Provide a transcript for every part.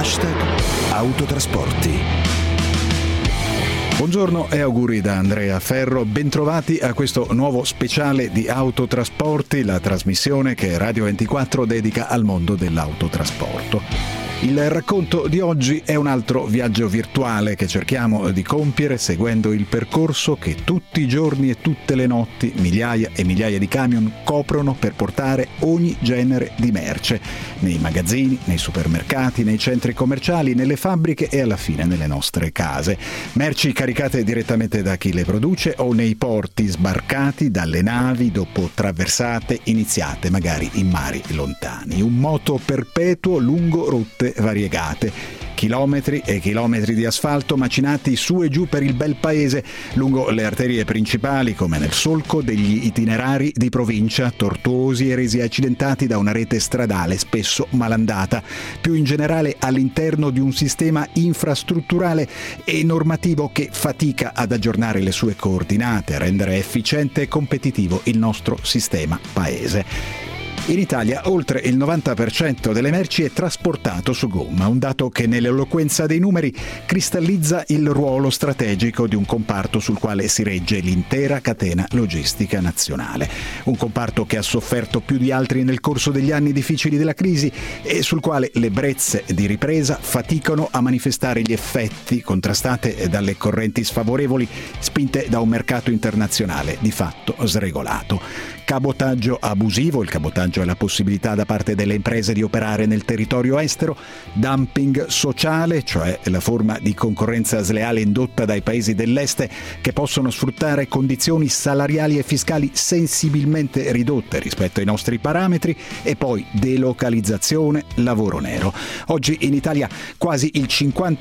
#autotrasporti. Buongiorno e auguri da Andrea Ferro, bentrovati a questo nuovo speciale di Autotrasporti, la trasmissione che Radio 24 dedica al mondo dell'autotrasporto. Il racconto di oggi è un altro viaggio virtuale che cerchiamo di compiere seguendo il percorso che tutti i giorni e tutte le notti migliaia e migliaia di camion coprono per portare ogni genere di merce nei magazzini, nei supermercati, nei centri commerciali, nelle fabbriche e alla fine nelle nostre case. Merci caricate direttamente da chi le produce o nei porti sbarcati dalle navi dopo traversate iniziate magari in mari lontani. Un moto perpetuo lungo rotte variegate, chilometri e chilometri di asfalto macinati su e giù per il bel paese, lungo le arterie principali come nel solco degli itinerari di provincia, tortuosi e resi accidentati da una rete stradale spesso malandata, più in generale all'interno di un sistema infrastrutturale e normativo che fatica ad aggiornare le sue coordinate, a rendere efficiente e competitivo il nostro sistema paese. In Italia oltre il 90% delle merci è trasportato su gomma, un dato che nell'eloquenza dei numeri cristallizza il ruolo strategico di un comparto sul quale si regge l'intera catena logistica nazionale. Un comparto che ha sofferto più di altri nel corso degli anni difficili della crisi e sul quale le brezze di ripresa faticano a manifestare gli effetti, contrastate dalle correnti sfavorevoli spinte da un mercato internazionale di fatto sregolato. Cabotaggio abusivo, il cabotaggio è la possibilità da parte delle imprese di operare nel territorio estero, dumping sociale, cioè la forma di concorrenza sleale indotta dai paesi dell'est che possono sfruttare condizioni salariali e fiscali sensibilmente ridotte rispetto ai nostri parametri, e poi delocalizzazione, lavoro nero. Oggi in Italia quasi il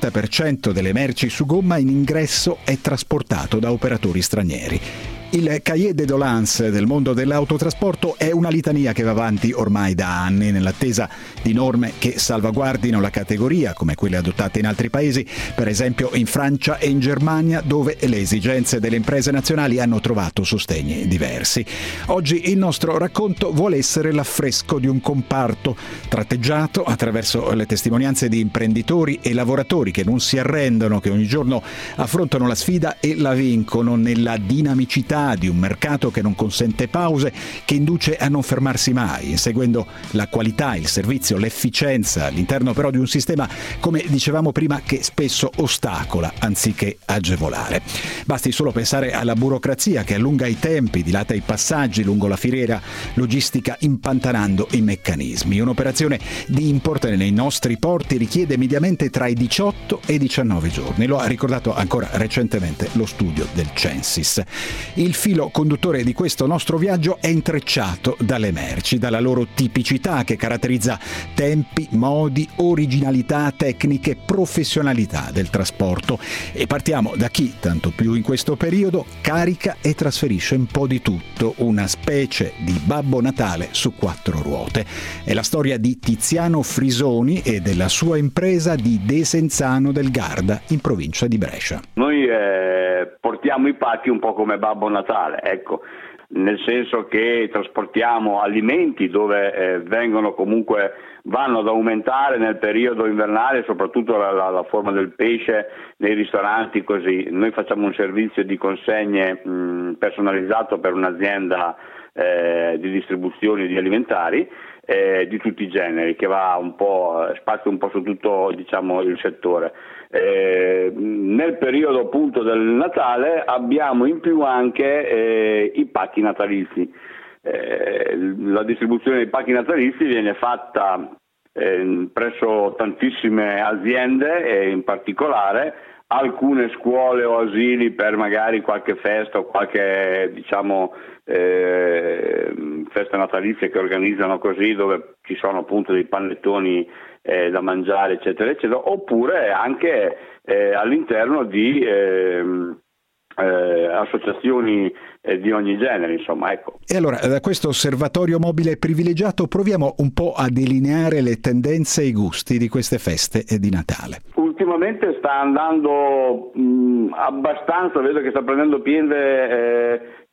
50% delle merci su gomma in ingresso è trasportato da operatori stranieri. Il cahier de doléances del mondo dell'autotrasporto è una litania che va avanti ormai da anni nell'attesa di norme che salvaguardino la categoria come quelle adottate in altri paesi, per esempio in Francia e in Germania, dove le esigenze delle imprese nazionali hanno trovato sostegni diversi. Oggi il nostro racconto vuole essere l'affresco di un comparto tratteggiato attraverso le testimonianze di imprenditori e lavoratori che non si arrendono, che ogni giorno affrontano la sfida e la vincono nella dinamicità di un mercato che non consente pause, che induce a non fermarsi mai, inseguendo la qualità, il servizio, l'efficienza, all'interno però di un sistema, come dicevamo prima, che spesso ostacola anziché agevolare. Basti solo pensare alla burocrazia che allunga i tempi, dilata i passaggi lungo la filiera logistica, impantanando i meccanismi. Un'operazione di import nei nostri porti richiede mediamente tra i 18 e i 19 giorni. Lo ha ricordato ancora recentemente lo studio del Censis. Il filo conduttore di questo nostro viaggio è intrecciato dalle merci, dalla loro tipicità che caratterizza tempi, modi, originalità, tecniche, professionalità del trasporto. E partiamo da chi, tanto più in questo periodo, carica e trasferisce un po' di tutto, una specie di Babbo Natale su 4 ruote. È la storia di Tiziano Frisoni e della sua impresa di Desenzano del Garda, in provincia di Brescia. Noi portiamo i pacchi un po' come Babbo Natale, ecco, nel senso che trasportiamo alimenti dove vanno ad aumentare nel periodo invernale, soprattutto la forma del pesce nei ristoranti, così. Noi facciamo un servizio di consegne personalizzato per un'azienda di distribuzione di alimentari di tutti i generi, che va spazia un po' su tutto, diciamo, il settore. Nel periodo appunto del Natale abbiamo in più anche i pacchi natalizi. La distribuzione dei pacchi natalizi viene fatta presso tantissime aziende e in particolare alcune scuole o asili per magari qualche festa o qualche, diciamo, festa natalizia che organizzano così, dove ci sono appunto dei panettoni da mangiare, eccetera, eccetera, oppure anche all'interno di associazioni di ogni genere, insomma, ecco. E allora, da questo osservatorio mobile privilegiato proviamo un po' a delineare le tendenze e i gusti di queste feste di Natale. Ultimamente sta andando abbastanza, vedo che sta prendendo piede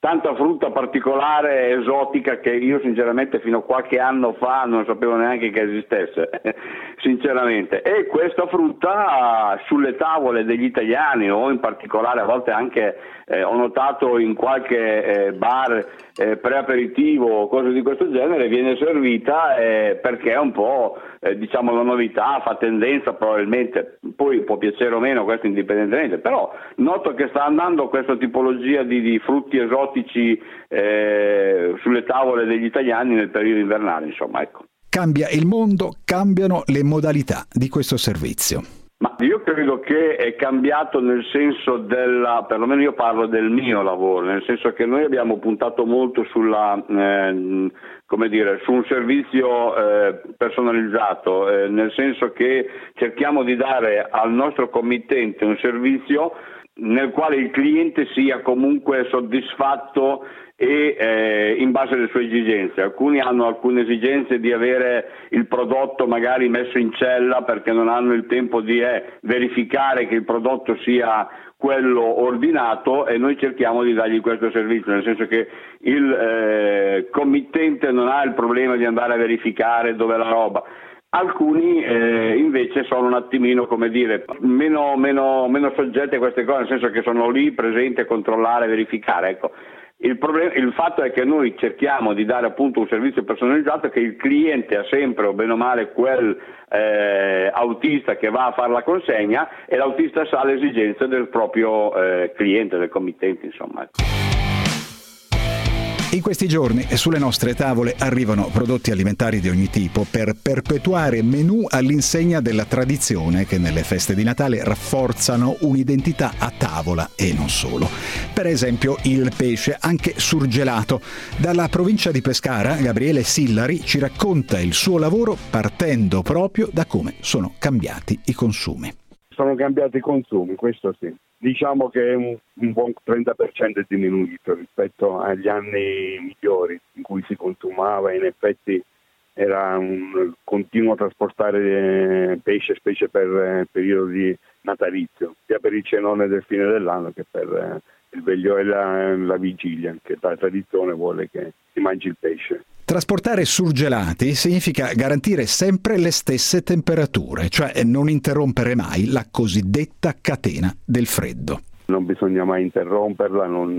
tanta frutta particolare, esotica, che io sinceramente fino a qualche anno fa non sapevo neanche che esistesse, sinceramente. E questa frutta sulle tavole degli italiani, o in particolare a volte anche ho notato in qualche bar pre-aperitivo o cose di questo genere, viene servita perché è un po' diciamo la novità, fa tendenza probabilmente, poi può piacere o meno, questo indipendentemente, però noto che sta andando questa tipologia di frutti esotici sulle tavole degli italiani nel periodo invernale, insomma, ecco. Cambia il mondo, cambiano le modalità di questo servizio. Ma io credo che è cambiato nel senso perlomeno io parlo del mio lavoro, nel senso che noi abbiamo puntato molto su un servizio personalizzato, nel senso che cerchiamo di dare al nostro committente un servizio nel quale il cliente sia comunque soddisfatto e in base alle sue esigenze. Alcuni hanno alcune esigenze di avere il prodotto magari messo in cella perché non hanno il tempo di verificare che il prodotto sia quello ordinato, e noi cerchiamo di dargli questo servizio, nel senso che il committente non ha il problema di andare a verificare dove è la roba. Alcuni invece sono un attimino, come dire, meno soggetti a queste cose, nel senso che sono lì presenti a controllare, verificare, ecco. Il fatto è che noi cerchiamo di dare appunto un servizio personalizzato, che il cliente ha sempre, o bene o male, quel autista che va a fare la consegna, e l'autista sa le esigenze del proprio cliente, del committente, insomma. In questi giorni sulle nostre tavole arrivano prodotti alimentari di ogni tipo per perpetuare menù all'insegna della tradizione che nelle feste di Natale rafforzano un'identità a tavola e non solo. Per esempio il pesce, anche surgelato. Dalla provincia di Pescara, Gabriele Sillari ci racconta il suo lavoro partendo proprio da come sono cambiati i consumi. Sono cambiati i consumi, questo sì. Diciamo che un buon 30% è diminuito rispetto agli anni migliori in cui si consumava, in effetti era un continuo trasportare pesce, specie per periodi natalizio, sia per il cenone del fine dell'anno che per il veglio e la vigilia, che la tradizione vuole che si mangi il pesce. Trasportare surgelati significa garantire sempre le stesse temperature, cioè non interrompere mai la cosiddetta catena del freddo. Non bisogna mai interromperla, non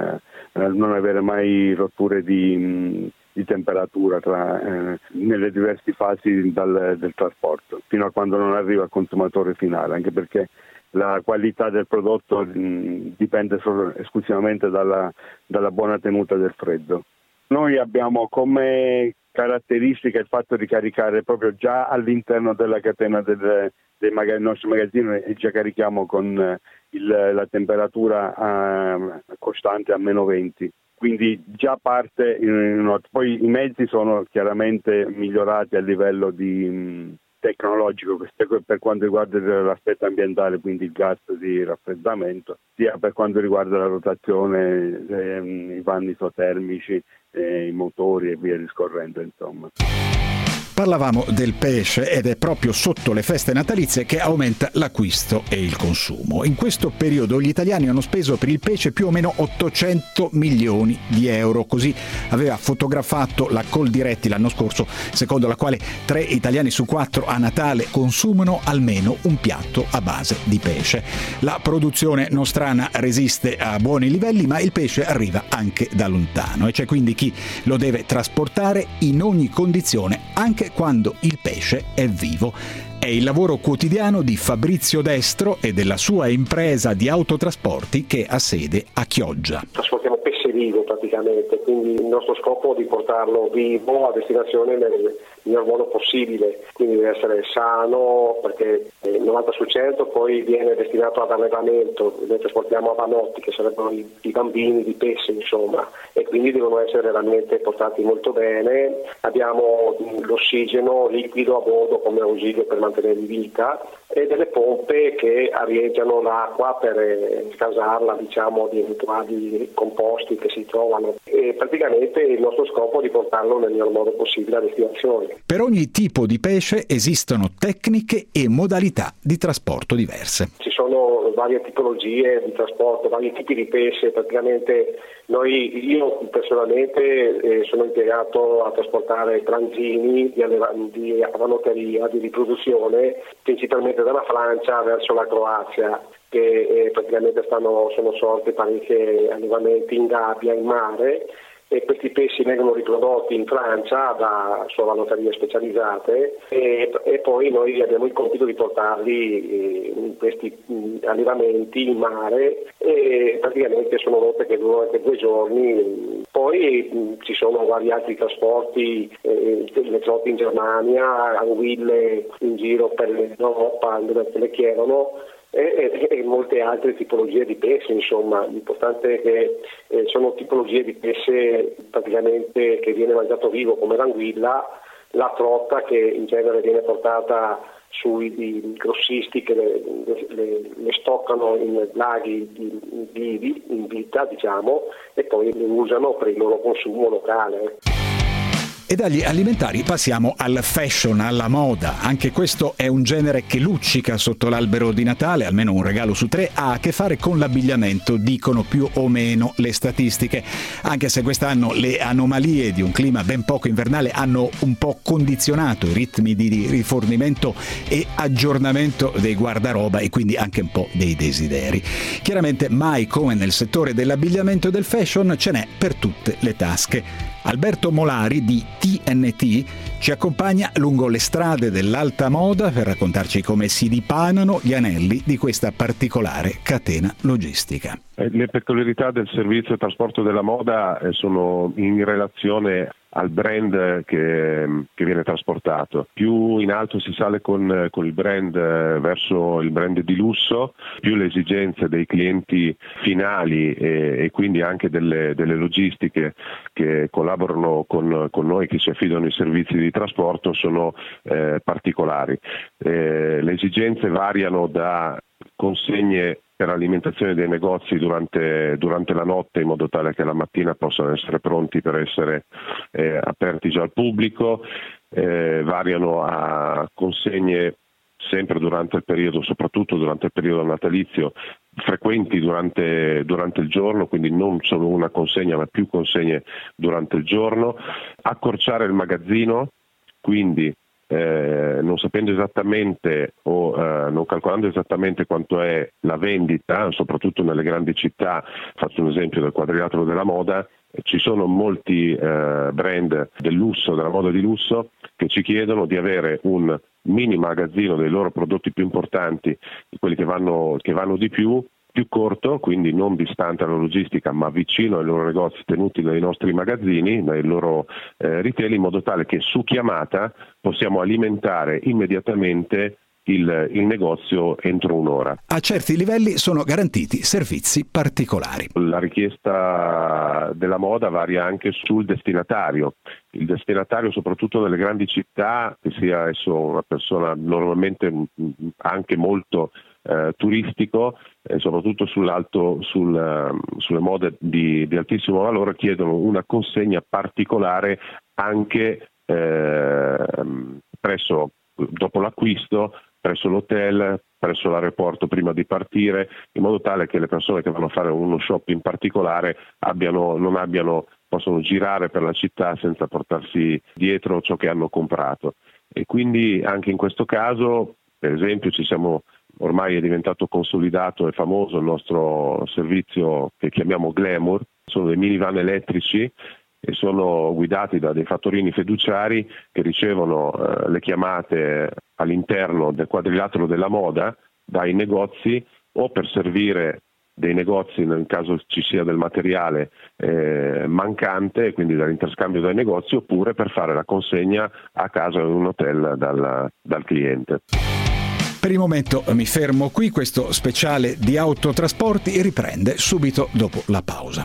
avere mai rotture di temperatura nelle diverse fasi del trasporto, fino a quando non arriva al consumatore finale, anche perché la qualità del prodotto dipende esclusivamente dalla buona tenuta del freddo. Noi abbiamo come caratteristica il fatto di caricare proprio già all'interno della catena dei nostri magazzini, e già carichiamo con la temperatura costante a -20. Quindi già parte, poi i mezzi sono chiaramente migliorati a livello tecnologico per quanto riguarda l'aspetto ambientale, quindi il gas di raffreddamento, sia per quanto riguarda la rotazione, i vanni isotermici, i motori e via discorrendo, insomma. Parlavamo del pesce ed è proprio sotto le feste natalizie che aumenta l'acquisto e il consumo. In questo periodo gli italiani hanno speso per il pesce più o meno 800 milioni di euro. Così aveva fotografato la Coldiretti l'anno scorso, secondo la quale 3 italiani su 4 a Natale consumano almeno un piatto a base di pesce. La produzione nostrana resiste a buoni livelli, ma il pesce arriva anche da lontano e c'è quindi chi lo deve trasportare in ogni condizione, anche quando il pesce è vivo. È il lavoro quotidiano di Fabrizio Destro e della sua impresa di autotrasporti che ha sede a Chioggia. Trasportiamo pesce vivo praticamente, quindi il nostro scopo è di portarlo vivo a destinazione nel miglior modo possibile, quindi deve essere sano, perché il 90% poi viene destinato ad allevamento. Noi trasportiamo a vanotti, che sarebbero i bambini di pesce, insomma, e quindi devono essere veramente portati molto bene. Abbiamo l'ossigeno liquido a bordo come ausilio per mantenere in vita, e delle pompe che arieggiano l'acqua per scasarla, diciamo, di eventuali composti che si trovano, e praticamente il nostro scopo è di portarlo nel miglior modo possibile a destinazione. Per ogni tipo di pesce esistono tecniche e modalità di trasporto diverse. Ci sono varie tipologie di trasporto, vari tipi di pesce. Praticamente io personalmente sono impiegato a trasportare branzini di avanotteria, di riproduzione, principalmente dalla Francia verso la Croazia, che praticamente sono sorti parecchi allevamenti in gabbia, in mare, e questi pesci vengono riprodotti in Francia da avanotterie specializzate e poi noi abbiamo il compito di portarli in questi allevamenti in mare, e praticamente sono rotte che durano anche 2 giorni. Poi ci sono vari altri trasporti, le flotte in Germania, anguille in giro per l'Europa dove le chiedono, e molte altre tipologie di pesce. Insomma, l'importante è che sono tipologie di pesce praticamente che viene mangiato vivo, come l'anguilla, la trotta che in genere viene portata sui grossisti che le stoccano in laghi vivi, in vita diciamo, e poi le usano per il loro consumo locale. E dagli alimentari passiamo al fashion, alla moda. Anche questo è un genere che luccica sotto l'albero di Natale, almeno un regalo su 3 ha a che fare con l'abbigliamento, dicono più o meno le statistiche. Anche se quest'anno le anomalie di un clima ben poco invernale hanno un po' condizionato i ritmi di rifornimento e aggiornamento dei guardaroba e quindi anche un po' dei desideri. Chiaramente mai come nel settore dell'abbigliamento e del fashion ce n'è per tutte le tasche. Alberto Molari di TNT ci accompagna lungo le strade dell'alta moda per raccontarci come si dipanano gli anelli di questa particolare catena logistica. Le peculiarità del servizio di trasporto della moda sono in relazione al brand che viene trasportato. Più in alto si sale con il brand verso il brand di lusso, più le esigenze dei clienti finali e quindi anche delle logistiche che collaborano con noi, che ci affidano i servizi di trasporto, sono particolari. Le esigenze variano da consegne per alimentazione dei negozi durante la notte, in modo tale che la mattina possano essere pronti per essere aperti già al pubblico, variano a consegne sempre durante il periodo, soprattutto durante il periodo natalizio, frequenti durante il giorno, quindi non solo una consegna ma più consegne durante il giorno, accorciare il magazzino, quindi non sapendo esattamente o non calcolando esattamente quanto è la vendita, soprattutto nelle grandi città. Faccio un esempio del quadrilatero della moda: ci sono molti brand del lusso, della moda di lusso, che ci chiedono di avere un mini magazzino dei loro prodotti più importanti, di quelli che vanno di più corto, quindi non distante alla logistica ma vicino ai loro negozi, tenuti nei nostri magazzini, nei loro retail, in modo tale che su chiamata possiamo alimentare immediatamente il negozio entro un'ora. A certi livelli sono garantiti servizi particolari. La richiesta della moda varia anche sul destinatario. Il destinatario, soprattutto nelle grandi città, che sia esso una persona normalmente anche molto turistico, soprattutto sulle mode di altissimo valore, chiedono una consegna particolare anche dopo l'acquisto, presso l'hotel, presso l'aeroporto prima di partire, in modo tale che le persone che vanno a fare uno shopping particolare possono girare per la città senza portarsi dietro ciò che hanno comprato. E quindi anche in questo caso, per esempio, ormai è diventato consolidato e famoso il nostro servizio che chiamiamo Glamour. Sono dei minivan elettrici e sono guidati da dei fattorini fiduciari che ricevono le chiamate all'interno del quadrilatero della moda dai negozi, o per servire dei negozi nel caso ci sia del materiale mancante, quindi dall'interscambio dai negozi, oppure per fare la consegna a casa in un hotel dal cliente. Per il momento mi fermo qui, questo speciale di autotrasporti riprende subito dopo la pausa.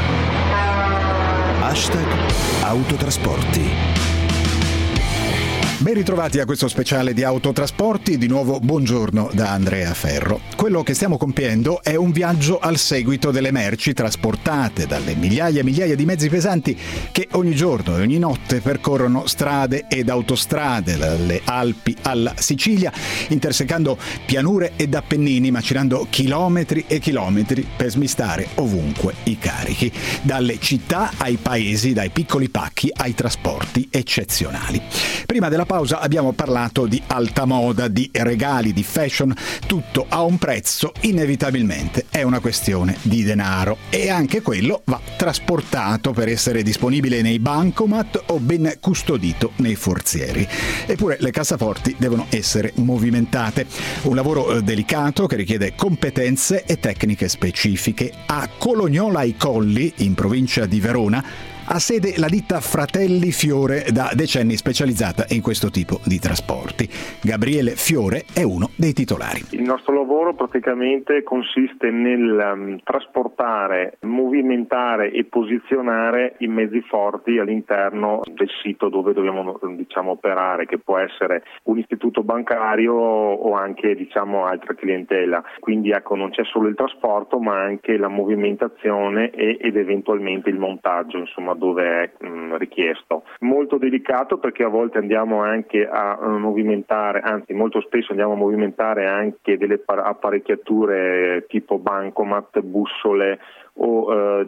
#autotrasporti. Ben ritrovati a questo speciale di Autotrasporti, di nuovo buongiorno da Andrea Ferro. Quello che stiamo compiendo è un viaggio al seguito delle merci trasportate dalle migliaia e migliaia di mezzi pesanti che ogni giorno e ogni notte percorrono strade ed autostrade, dalle Alpi alla Sicilia, intersecando pianure ed Appennini, macinando chilometri e chilometri per smistare ovunque i carichi, dalle città ai paesi, dai piccoli pacchi ai trasporti eccezionali. Prima della pausa abbiamo parlato di alta moda, di regali, di fashion, tutto a un prezzo, inevitabilmente è una questione di denaro e anche quello va trasportato per essere disponibile nei bancomat o ben custodito nei forzieri. Eppure le cassaforti devono essere movimentate, un lavoro delicato che richiede competenze e tecniche specifiche. A Colognola ai Colli, in provincia di Verona, ha sede la ditta Fratelli Fiore, da decenni specializzata in questo tipo di trasporti. Gabriele Fiore è uno dei titolari. Il nostro lavoro praticamente consiste nel trasportare, movimentare e posizionare i mezzi forti all'interno del sito dove dobbiamo operare, che può essere un istituto bancario o anche altra clientela. Quindi non c'è solo il trasporto ma anche la movimentazione ed eventualmente il montaggio, dove è richiesto. Molto delicato perché a volte andiamo anche a movimentare, anzi molto spesso andiamo a movimentare anche delle apparecchiature tipo bancomat, bussole o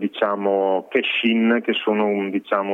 cash-in, che sono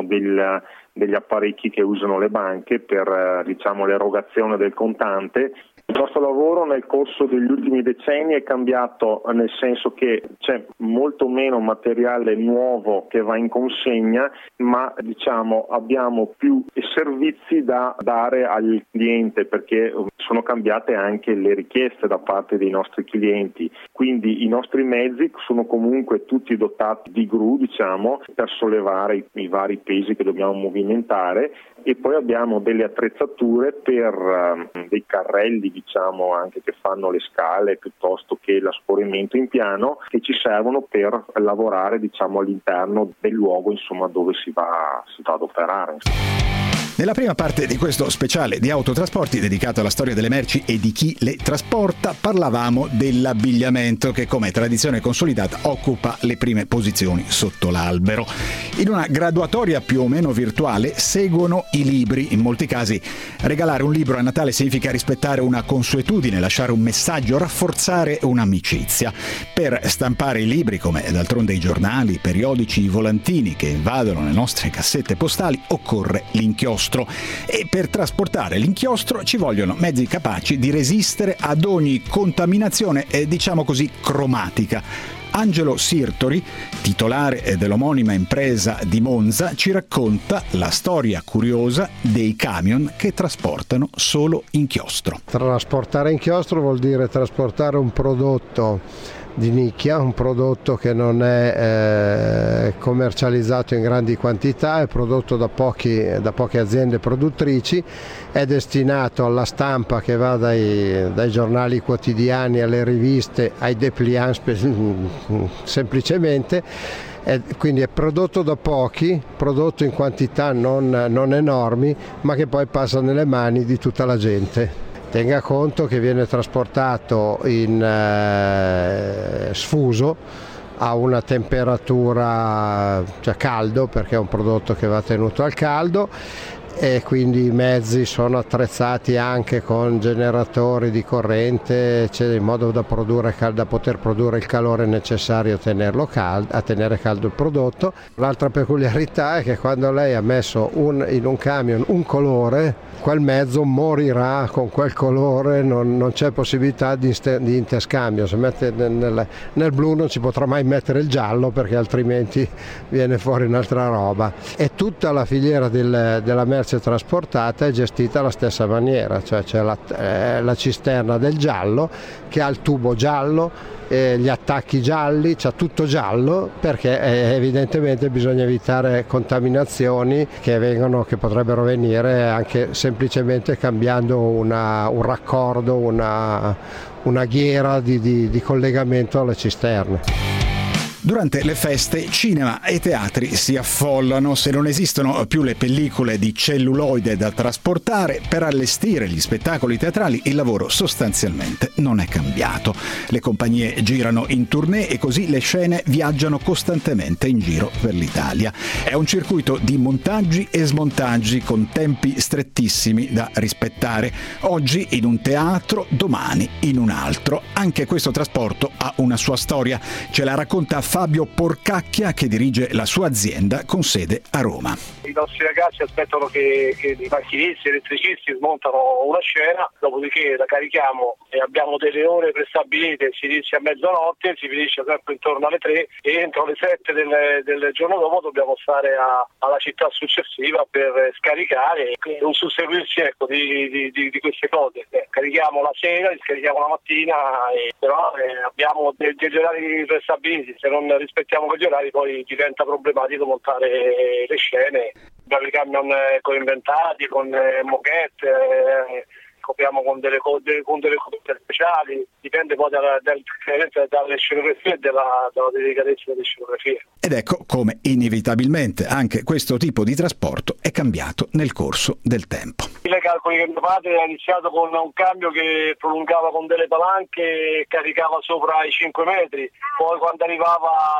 degli apparecchi che usano le banche per l'erogazione del contante. Il nostro lavoro nel corso degli ultimi decenni è cambiato, nel senso che c'è molto meno materiale nuovo che va in consegna, ma abbiamo più servizi da dare al cliente, perché sono cambiate anche le richieste da parte dei nostri clienti. Quindi i nostri mezzi sono comunque tutti dotati di gru, per sollevare i vari pesi che dobbiamo movimentare, e poi abbiamo delle attrezzature per dei carrelli anche che fanno le scale piuttosto che l'asporimento in piano, che ci servono per lavorare all'interno del luogo dove si va ad operare. Nella prima parte di questo speciale di Autotrasporti dedicato alla storia delle merci e di chi le trasporta, parlavamo dell'abbigliamento che, come tradizione consolidata, occupa le prime posizioni sotto l'albero. In una graduatoria più o meno virtuale seguono i libri. In molti casi regalare un libro a Natale significa rispettare una consuetudine, lasciare un messaggio, rafforzare un'amicizia. Per stampare i libri, come d'altronde i giornali, i periodici, i volantini che invadono le nostre cassette postali, occorre l'inchiostro. E per trasportare l'inchiostro ci vogliono mezzi capaci di resistere ad ogni contaminazione, cromatica. Angelo Sirtori, titolare dell'omonima impresa di Monza, ci racconta la storia curiosa dei camion che trasportano solo inchiostro. Trasportare inchiostro vuol dire trasportare un prodotto di nicchia, un prodotto che non è commercializzato in grandi quantità, è prodotto da poche aziende produttrici, è destinato alla stampa che va dai giornali quotidiani alle riviste, ai dépliant semplicemente. Quindi è prodotto da pochi, prodotto in quantità non enormi, ma che poi passa nelle mani di tutta la gente. Tenga conto che viene trasportato in sfuso a una temperatura, caldo, perché è un prodotto che va tenuto al caldo, e quindi i mezzi sono attrezzati anche con generatori di corrente, in modo da poter produrre il calore necessario a tenere caldo il prodotto. L'altra peculiarità è che quando lei ha messo in un camion un colore, quel mezzo morirà con quel colore, non c'è possibilità di interscambio. Se mette nel blu non ci potrà mai mettere il giallo, perché altrimenti viene fuori un'altra roba. E tutta la filiera della merce trasportata è gestita alla stessa maniera, cioè c'è la cisterna del giallo che ha il tubo giallo, gli attacchi gialli, c'è tutto giallo, perché evidentemente bisogna evitare contaminazioni che potrebbero venire anche semplicemente cambiando un raccordo, una ghiera di collegamento alle cisterne. Durante le feste, cinema e teatri si affollano. Se non esistono più le pellicole di celluloide da trasportare, per allestire gli spettacoli teatrali il lavoro sostanzialmente non è cambiato. Le compagnie girano in tournée e così le scene viaggiano costantemente in giro per l'Italia. È un circuito di montaggi e smontaggi con tempi strettissimi da rispettare. Oggi in un teatro, domani in un altro. Anche questo trasporto ha una sua storia. Ce la racconta Fabio Porcacchia, che dirige la sua azienda con sede a Roma. I nostri ragazzi aspettano che i macchinisti, elettricisti smontano una scena, dopodiché la carichiamo e abbiamo delle ore prestabilite, si inizia a mezzanotte, si finisce sempre intorno alle 3 e entro le 7 del giorno dopo dobbiamo stare alla città successiva per scaricare, un susseguirsi di queste cose. Carichiamo la sera, scarichiamo la mattina, però abbiamo degli orari prestabiliti, se non rispettiamo quegli orari poi diventa problematico montare le scene. Abbiamo i camion coinventati con moquette, copriamo con delle coperte speciali, dipende poi dalle scenografie e dalla delicatezza delle scenografie. Ed ecco come inevitabilmente anche questo tipo di trasporto è cambiato nel corso del tempo. I calcoli che mio padre ha iniziato con un cambio che prolungava con delle palanche e caricava sopra i 5 metri, poi quando arrivava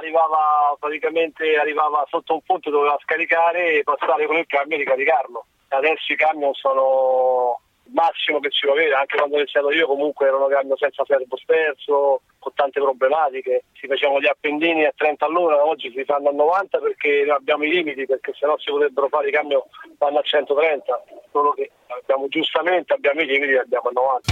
sotto un punto doveva scaricare e passare con il camion e ricaricarlo. Adesso i camion sono il massimo che si può avere, anche quando ho iniziato io comunque erano camion senza serbo sperso, con tante problematiche, si facevano gli appendini a 30 all'ora, oggi si fanno a 90 perché abbiamo i limiti, perché sennò si potrebbero fare i camion vanno a 130, solo che giustamente abbiamo i limiti e abbiamo a 90.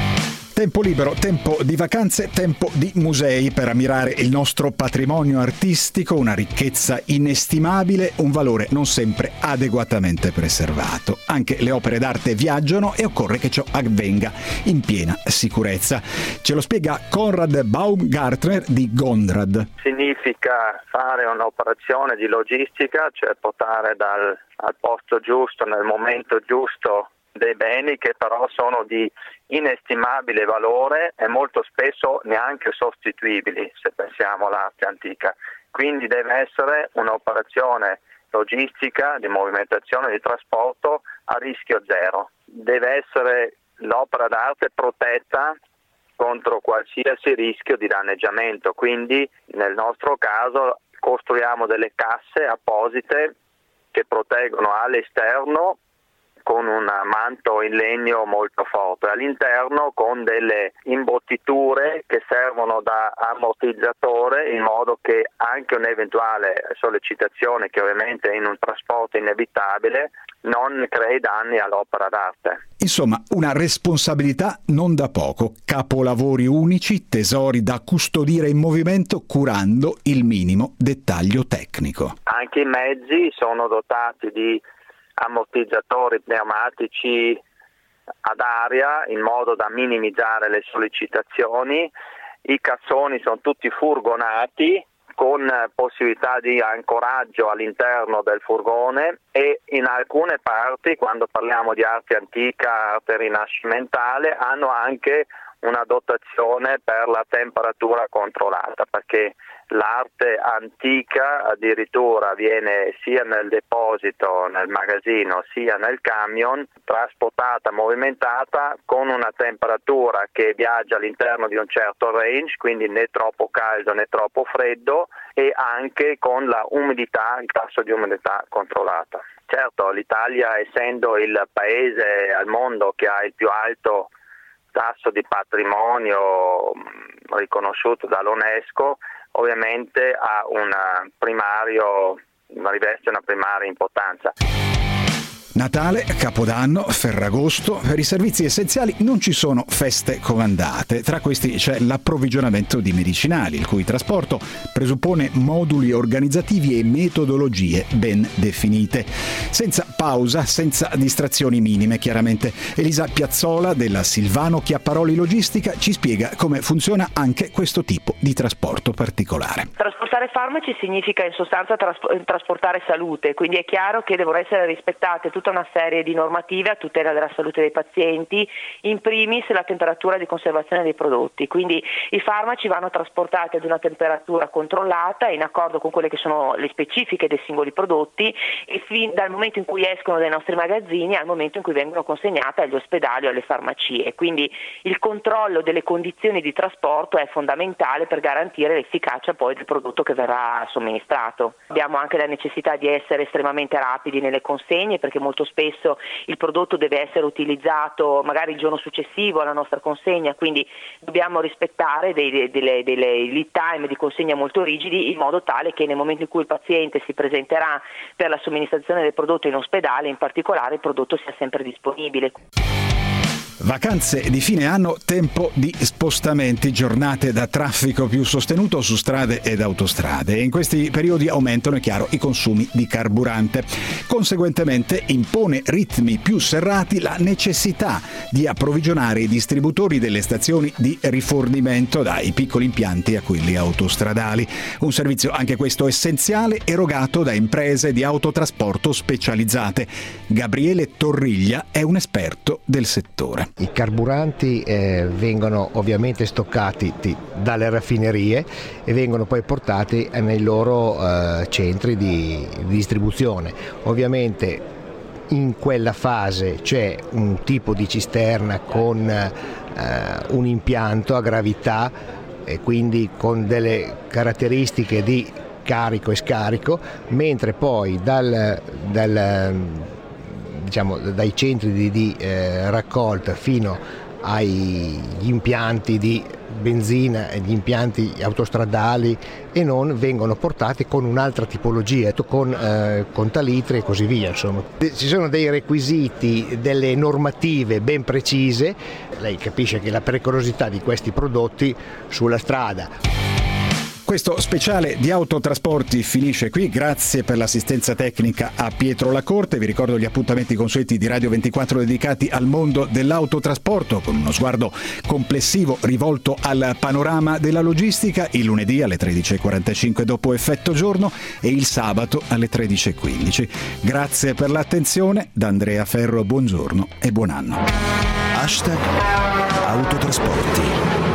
Tempo libero, tempo di vacanze, tempo di musei per ammirare il nostro patrimonio artistico, una ricchezza inestimabile, un valore non sempre adeguatamente preservato. Anche le opere d'arte viaggiano e occorre che ciò avvenga in piena sicurezza. Ce lo spiega Konrad Baumgartner di Gondrad. Significa fare un'operazione di logistica, cioè portare al posto giusto, nel momento giusto, dei beni che però sono di inestimabile valore e molto spesso neanche sostituibili se pensiamo all'arte antica. Quindi deve essere un'operazione logistica di movimentazione di trasporto a rischio zero. Deve essere l'opera d'arte protetta contro qualsiasi rischio di danneggiamento, quindi nel nostro caso costruiamo delle casse apposite che proteggono all'esterno con un manto in legno molto forte, all'interno con delle imbottiture che servono da ammortizzatore in modo che anche un'eventuale sollecitazione, che ovviamente in un trasporto inevitabile, non crei danni all'opera d'arte. Insomma, una responsabilità non da poco, capolavori unici, tesori da custodire in movimento curando il minimo dettaglio tecnico. Anche i mezzi sono dotati di ammortizzatori pneumatici ad aria in modo da minimizzare le sollecitazioni. I cassoni sono tutti furgonati con possibilità di ancoraggio all'interno del furgone e in alcune parti, quando parliamo di arte antica, arte rinascimentale, hanno anche una dotazione per la temperatura controllata, perché l'arte antica addirittura viene sia nel deposito, nel magazzino, sia nel camion, trasportata, movimentata con una temperatura che viaggia all'interno di un certo range, quindi né troppo caldo né troppo freddo, e anche con la umidità, il tasso di umidità controllata. Certo, l'Italia, essendo il paese al mondo che ha il più alto tasso di patrimonio riconosciuto dall'UNESCO, ovviamente riveste una primaria importanza. Natale, Capodanno, Ferragosto, per i servizi essenziali non ci sono feste comandate. Tra questi c'è l'approvvigionamento di medicinali, il cui trasporto presuppone moduli organizzativi e metodologie ben definite. Senza pausa, senza distrazioni minime, chiaramente. Elisa Piazzola della Silvano Chiapparoli Logistica ci spiega come funziona anche questo tipo di trasporto particolare. Trasportare farmaci significa in sostanza trasportare salute, quindi è chiaro che devono essere rispettate tutta una serie di normative a tutela della salute dei pazienti, in primis la temperatura di conservazione dei prodotti, quindi i farmaci vanno trasportati ad una temperatura controllata in accordo con quelle che sono le specifiche dei singoli prodotti e fin dal momento in cui escono dai nostri magazzini al momento in cui vengono consegnate agli ospedali o alle farmacie. Quindi il controllo delle condizioni di trasporto è fondamentale per garantire l'efficacia poi del prodotto che verrà somministrato. Abbiamo anche la necessità di essere estremamente rapidi nelle consegne, perché molto spesso il prodotto deve essere utilizzato magari il giorno successivo alla nostra consegna, quindi dobbiamo rispettare delle lead time di consegna molto rigidi, in modo tale che nel momento in cui il paziente si presenterà per la somministrazione del prodotto in ospedale, in particolare, il prodotto sia sempre disponibile. Vacanze di fine anno, tempo di spostamenti, giornate da traffico più sostenuto su strade ed autostrade, e in questi periodi aumentano, è chiaro, i consumi di carburante. Conseguentemente impone ritmi più serrati la necessità di approvvigionare i distributori delle stazioni di rifornimento, dai piccoli impianti a quelli autostradali. Un servizio anche questo essenziale, erogato da imprese di autotrasporto specializzate. Gabriele Torriglia è un esperto del settore. I carburanti vengono ovviamente stoccati dalle raffinerie e vengono poi portati nei loro centri di distribuzione. Ovviamente in quella fase c'è un tipo di cisterna con un impianto a gravità e quindi con delle caratteristiche di carico e scarico, mentre poi dai centri di raccolta fino agli impianti di benzina e gli impianti autostradali e non vengono portati con un'altra tipologia, con contalitri e così via. Insomma, ci sono dei requisiti, delle normative ben precise. Lei capisce che la pericolosità di questi prodotti sulla strada. Questo speciale di autotrasporti finisce qui, grazie per l'assistenza tecnica a Pietro Lacorte. Vi ricordo gli appuntamenti consueti di Radio 24 dedicati al mondo dell'autotrasporto, con uno sguardo complessivo rivolto al panorama della logistica, il lunedì alle 13.45 dopo Effetto Giorno e il sabato alle 13.15. Grazie per l'attenzione, da Andrea Ferro buongiorno e buon anno. #Autotrasporti